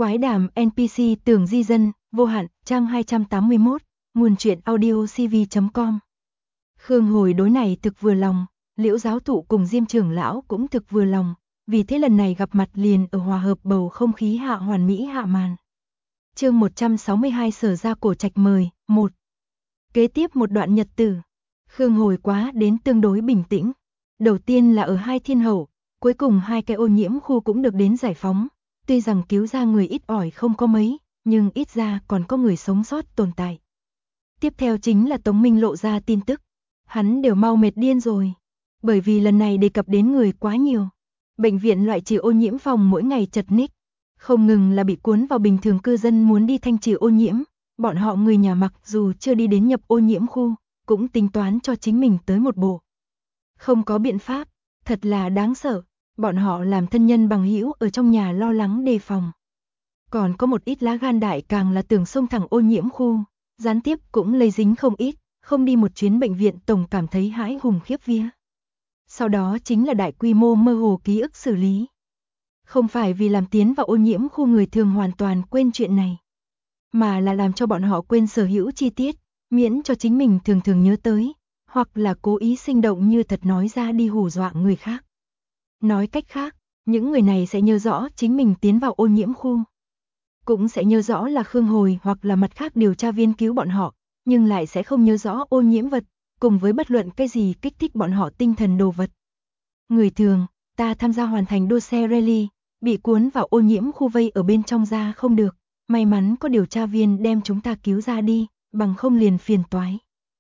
Quái đàm NPC Tường Di Dân, vô hạn, trang 281, nguồn truyện audio cv.com. Khương Hồi đối này thực vừa lòng, Liễu giáo thụ cùng Diêm trưởng lão cũng thực vừa lòng, vì thế lần này gặp mặt liền ở hòa hợp bầu không khí hạ hoàn mỹ hạ màn. Chương 162 Sở Ra Cổ Trạch mời, 1. Kế tiếp một đoạn nhật tử, Khương Hồi quá đến tương đối bình tĩnh. Đầu tiên là ở Hai Thiên Hậu, cuối cùng hai cái ô nhiễm khu cũng được đến giải phóng. Tuy rằng cứu ra người ít ỏi không có mấy, nhưng ít ra còn có người sống sót tồn tại. Tiếp theo chính là Tống Minh lộ ra tin tức. Hắn đều mau mệt điên rồi. Bởi vì lần này đề cập đến người quá nhiều. Bệnh viện loại trừ ô nhiễm phòng mỗi ngày chật ních. Không ngừng là bị cuốn vào bình thường cư dân muốn đi thanh trừ ô nhiễm. Bọn họ người nhà mặc dù chưa đi đến nhập ô nhiễm khu, cũng tính toán cho chính mình tới một bộ. Không có biện pháp, thật là đáng sợ. Bọn họ làm thân nhân bằng hữu ở trong nhà lo lắng đề phòng. Còn có một ít lá gan đại càng là tưởng xông thẳng ô nhiễm khu, gián tiếp cũng lây dính không ít, không đi một chuyến bệnh viện tổng cảm thấy hãi hùng khiếp vía. Sau đó chính là đại quy mô mơ hồ ký ức xử lý. Không phải vì làm tiến vào ô nhiễm khu người thường hoàn toàn quên chuyện này, mà là làm cho bọn họ quên sở hữu chi tiết, miễn cho chính mình thường thường nhớ tới, hoặc là cố ý sinh động như thật nói ra đi hù dọa người khác. Nói cách khác, những người này sẽ nhớ rõ chính mình tiến vào ô nhiễm khu. Cũng sẽ nhớ rõ là Khương Hồi hoặc là mặt khác điều tra viên cứu bọn họ, nhưng lại sẽ không nhớ rõ ô nhiễm vật, cùng với bất luận cái gì kích thích bọn họ tinh thần đồ vật. Người thường, ta tham gia hoàn thành đua xe rally, bị cuốn vào ô nhiễm khu vây ở bên trong ra không được, may mắn có điều tra viên đem chúng ta cứu ra đi, bằng không liền phiền toái.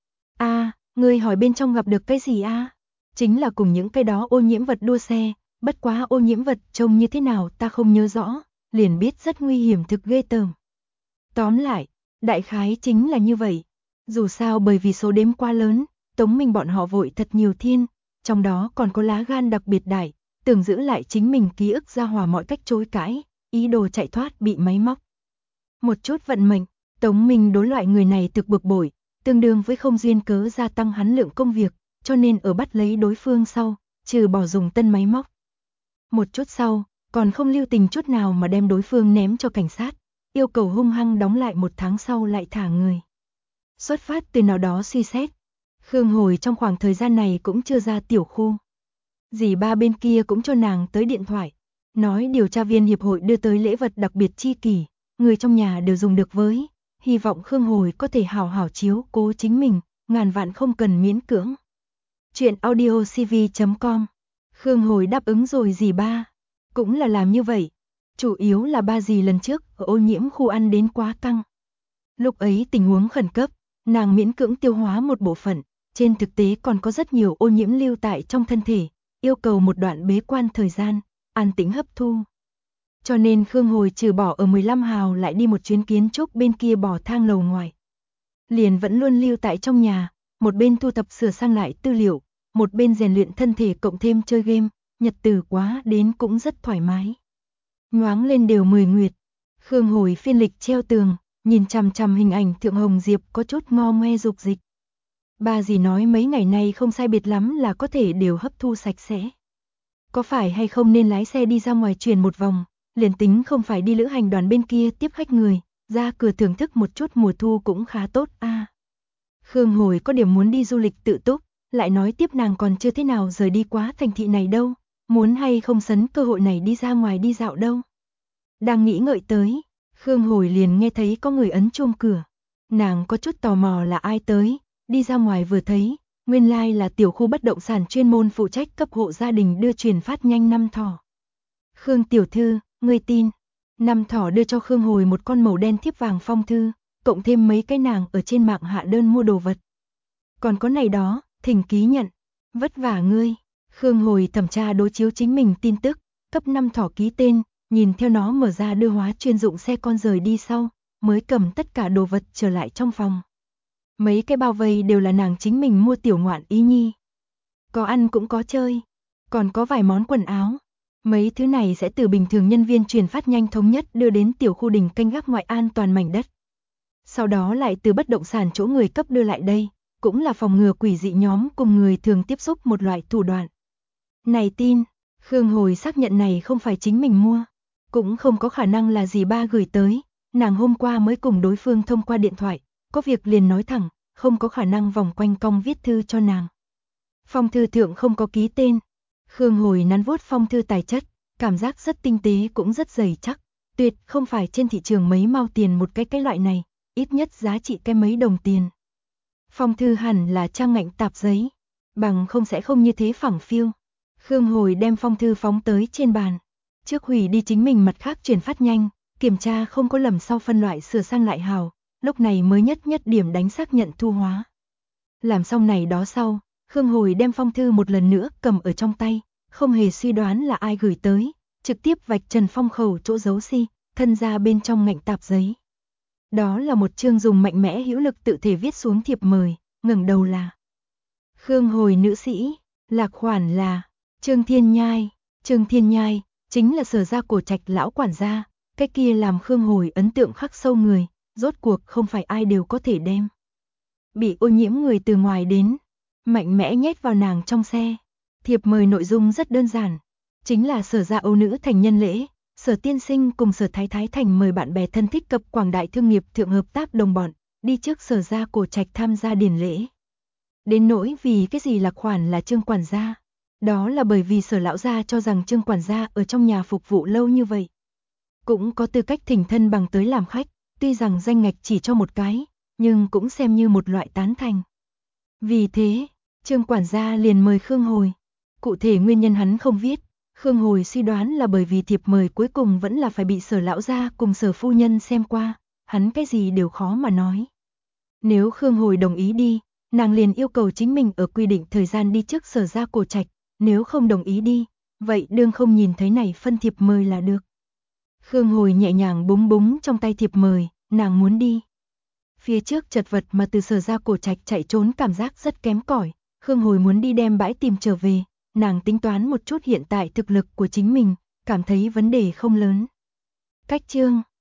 Ngươi hỏi bên trong gặp được cái gì Chính là cùng những cái đó ô nhiễm vật đua xe, bất quá ô nhiễm vật trông như thế nào ta không nhớ rõ, liền biết rất nguy hiểm thực ghê tởm. Tóm lại, đại khái chính là như vậy. Dù sao bởi vì số đếm quá lớn, Tống Minh bọn họ vội thật nhiều thiên, trong đó còn có lá gan đặc biệt đại, tưởng giữ lại chính mình ký ức ra hòa mọi cách chối cãi, ý đồ chạy thoát bị máy móc. Một chút vận mệnh, Tống Minh đối loại người này thực bực bội, tương đương với không duyên cớ gia tăng hắn lượng công việc, cho nên ở bắt lấy đối phương sau, trừ bỏ dùng tân máy móc. Một chút sau, còn không lưu tình chút nào mà đem đối phương ném cho cảnh sát, yêu cầu hung hăng đóng lại 1 tháng sau lại thả người. Xuất phát từ nào đó suy xét, Khương Hồi trong khoảng thời gian này cũng chưa ra tiểu khu. Dì ba bên kia cũng cho nàng tới điện thoại, nói điều tra viên hiệp hội đưa tới lễ vật đặc biệt chi kỷ, người trong nhà đều dùng được với, hy vọng Khương Hồi có thể hảo hảo chiếu cố chính mình, ngàn vạn không cần miễn cưỡng. Chuyện audio cv.com. Khương Hồi đáp ứng rồi dì ba, cũng là làm như vậy. Chủ yếu là ba dì lần trước ở ô nhiễm khu ăn đến quá căng. Lúc ấy tình huống khẩn cấp, nàng miễn cưỡng tiêu hóa một bộ phận, trên thực tế còn có rất nhiều ô nhiễm lưu tại trong thân thể, yêu cầu một đoạn bế quan thời gian, an tĩnh hấp thu. Cho nên Khương Hồi trừ bỏ ở 15 hào lại đi một chuyến kiến trúc bên kia bỏ thang lầu ngoài. Liền vẫn luôn lưu tại trong nhà, một bên thu thập sửa sang lại tư liệu, một bên rèn luyện thân thể cộng thêm chơi game, nhật tử quá đến cũng rất thoải mái. Nhoáng lên đều 10 nguyệt, Khương Hồi phiên lịch treo tường, nhìn chằm chằm hình ảnh Thượng Hồng Diệp có chút ngo ngoe dục dịch. Ba dì nói mấy ngày nay không sai biệt lắm là có thể đều hấp thu sạch sẽ. Có phải hay không nên lái xe đi ra ngoài chuyển một vòng, liền tính không phải đi lữ hành đoàn bên kia tiếp khách người, ra cửa thưởng thức một chút mùa thu cũng khá tốt Khương Hồi có điểm muốn đi du lịch tự túc, lại nói tiếp nàng còn chưa thế nào rời đi quá thành thị này đâu, muốn hay không sấn cơ hội này đi ra ngoài đi dạo đâu. Đang nghĩ ngợi tới, Khương Hồi liền nghe thấy có người ấn chuông cửa. Nàng có chút tò mò là ai tới, đi ra ngoài vừa thấy, nguyên lai là tiểu khu bất động sản chuyên môn phụ trách cấp hộ gia đình đưa truyền phát nhanh Năm Thỏ. Khương tiểu thư, ngươi tin. Năm Thỏ đưa cho Khương Hồi một con màu đen thiếp vàng phong thư, cộng thêm mấy cái nàng ở trên mạng hạ đơn mua đồ vật. Còn có này đó, thỉnh ký nhận. Vất vả ngươi. Khương Hồi thẩm tra đối chiếu chính mình tin tức, cấp Năm Thỏ ký tên, nhìn theo nó mở ra đưa hóa chuyên dụng xe con rời đi sau, mới cầm tất cả đồ vật trở lại trong phòng. Mấy cái bao vây đều là nàng chính mình mua tiểu ngoạn ý nhi. Có ăn cũng có chơi, còn có vài món quần áo. Mấy thứ này sẽ từ bình thường nhân viên truyền phát nhanh thống nhất đưa đến tiểu khu đình canh gác ngoại an toàn mảnh đất. Sau đó lại từ bất động sản chỗ người cấp đưa lại đây, cũng là phòng ngừa quỷ dị nhóm cùng người thường tiếp xúc một loại thủ đoạn. Này tin, Khương Hồi xác nhận này không phải chính mình mua. Cũng không có khả năng là dì ba gửi tới, nàng hôm qua mới cùng đối phương thông qua điện thoại, có việc liền nói thẳng, không có khả năng vòng quanh cong viết thư cho nàng. Phong thư thượng không có ký tên. Khương Hồi nắn vuốt phong thư tài chất, cảm giác rất tinh tế cũng rất dày chắc, tuyệt không phải trên thị trường mấy mao tiền một cái loại này, ít nhất giá trị cái mấy đồng tiền. Phong thư hẳn là trang ngạnh tạp giấy, bằng không sẽ không như thế phẳng phiu. Khương Hồi đem phong thư phóng tới trên bàn, trước hủy đi chính mình mặt khác truyền phát nhanh, kiểm tra không có lầm sau phân loại sửa sang lại hào, lúc này mới nhất điểm đánh xác nhận thu hóa. Làm xong này đó sau, Khương Hồi đem phong thư một lần nữa cầm ở trong tay, không hề suy đoán là ai gửi tới, trực tiếp vạch trần phong khẩu chỗ giấu si, thân ra bên trong ngạnh tạp giấy. Đó là một chương dùng mạnh mẽ hữu lực tự thể viết xuống thiệp mời, ngẩng đầu là Khương Hồi nữ sĩ, lạc khoản là Trương Thiên Nhai. Trương Thiên Nhai chính là Sở gia Cổ Trạch lão quản gia, cái kia làm Khương Hồi ấn tượng khắc sâu người, rốt cuộc không phải ai đều có thể đem bị ô nhiễm người từ ngoài đến, mạnh mẽ nhét vào nàng trong xe. Thiệp mời nội dung rất đơn giản, chính là Sở gia Âu nữ thành nhân lễ, Sở tiên sinh cùng Sở thái thái thành mời bạn bè thân thích cập quảng đại thương nghiệp thượng hợp tác đồng bọn, đi trước Sở gia Cổ Trạch tham gia điển lễ. Đến nỗi vì cái gì lạc khoản là Trương quản gia, đó là bởi vì Sở lão gia cho rằng Trương quản gia ở trong nhà phục vụ lâu như vậy, cũng có tư cách thỉnh thân bằng tới làm khách, tuy rằng danh ngạch chỉ cho một cái, nhưng cũng xem như một loại tán thành. Vì thế, Trương quản gia liền mời Khương Hồi. Cụ thể nguyên nhân hắn không viết, Khương Hồi suy đoán là bởi vì thiệp mời cuối cùng vẫn là phải bị Sở lão gia cùng Sở phu nhân xem qua, hắn cái gì đều khó mà nói. Nếu Khương Hồi đồng ý đi, nàng liền yêu cầu chính mình ở quy định thời gian đi trước Sở gia Cổ Trạch, nếu không đồng ý đi, vậy đương không nhìn thấy này phân thiệp mời là được. Khương Hồi nhẹ nhàng búng búng trong tay thiệp mời, nàng muốn đi. Phía trước chật vật mà từ Sở gia Cổ Trạch chạy trốn cảm giác rất kém cỏi, Khương Hồi muốn đi đem bãi tìm trở về, nàng tính toán một chút hiện tại thực lực của chính mình, cảm thấy vấn đề không lớn. Cách chương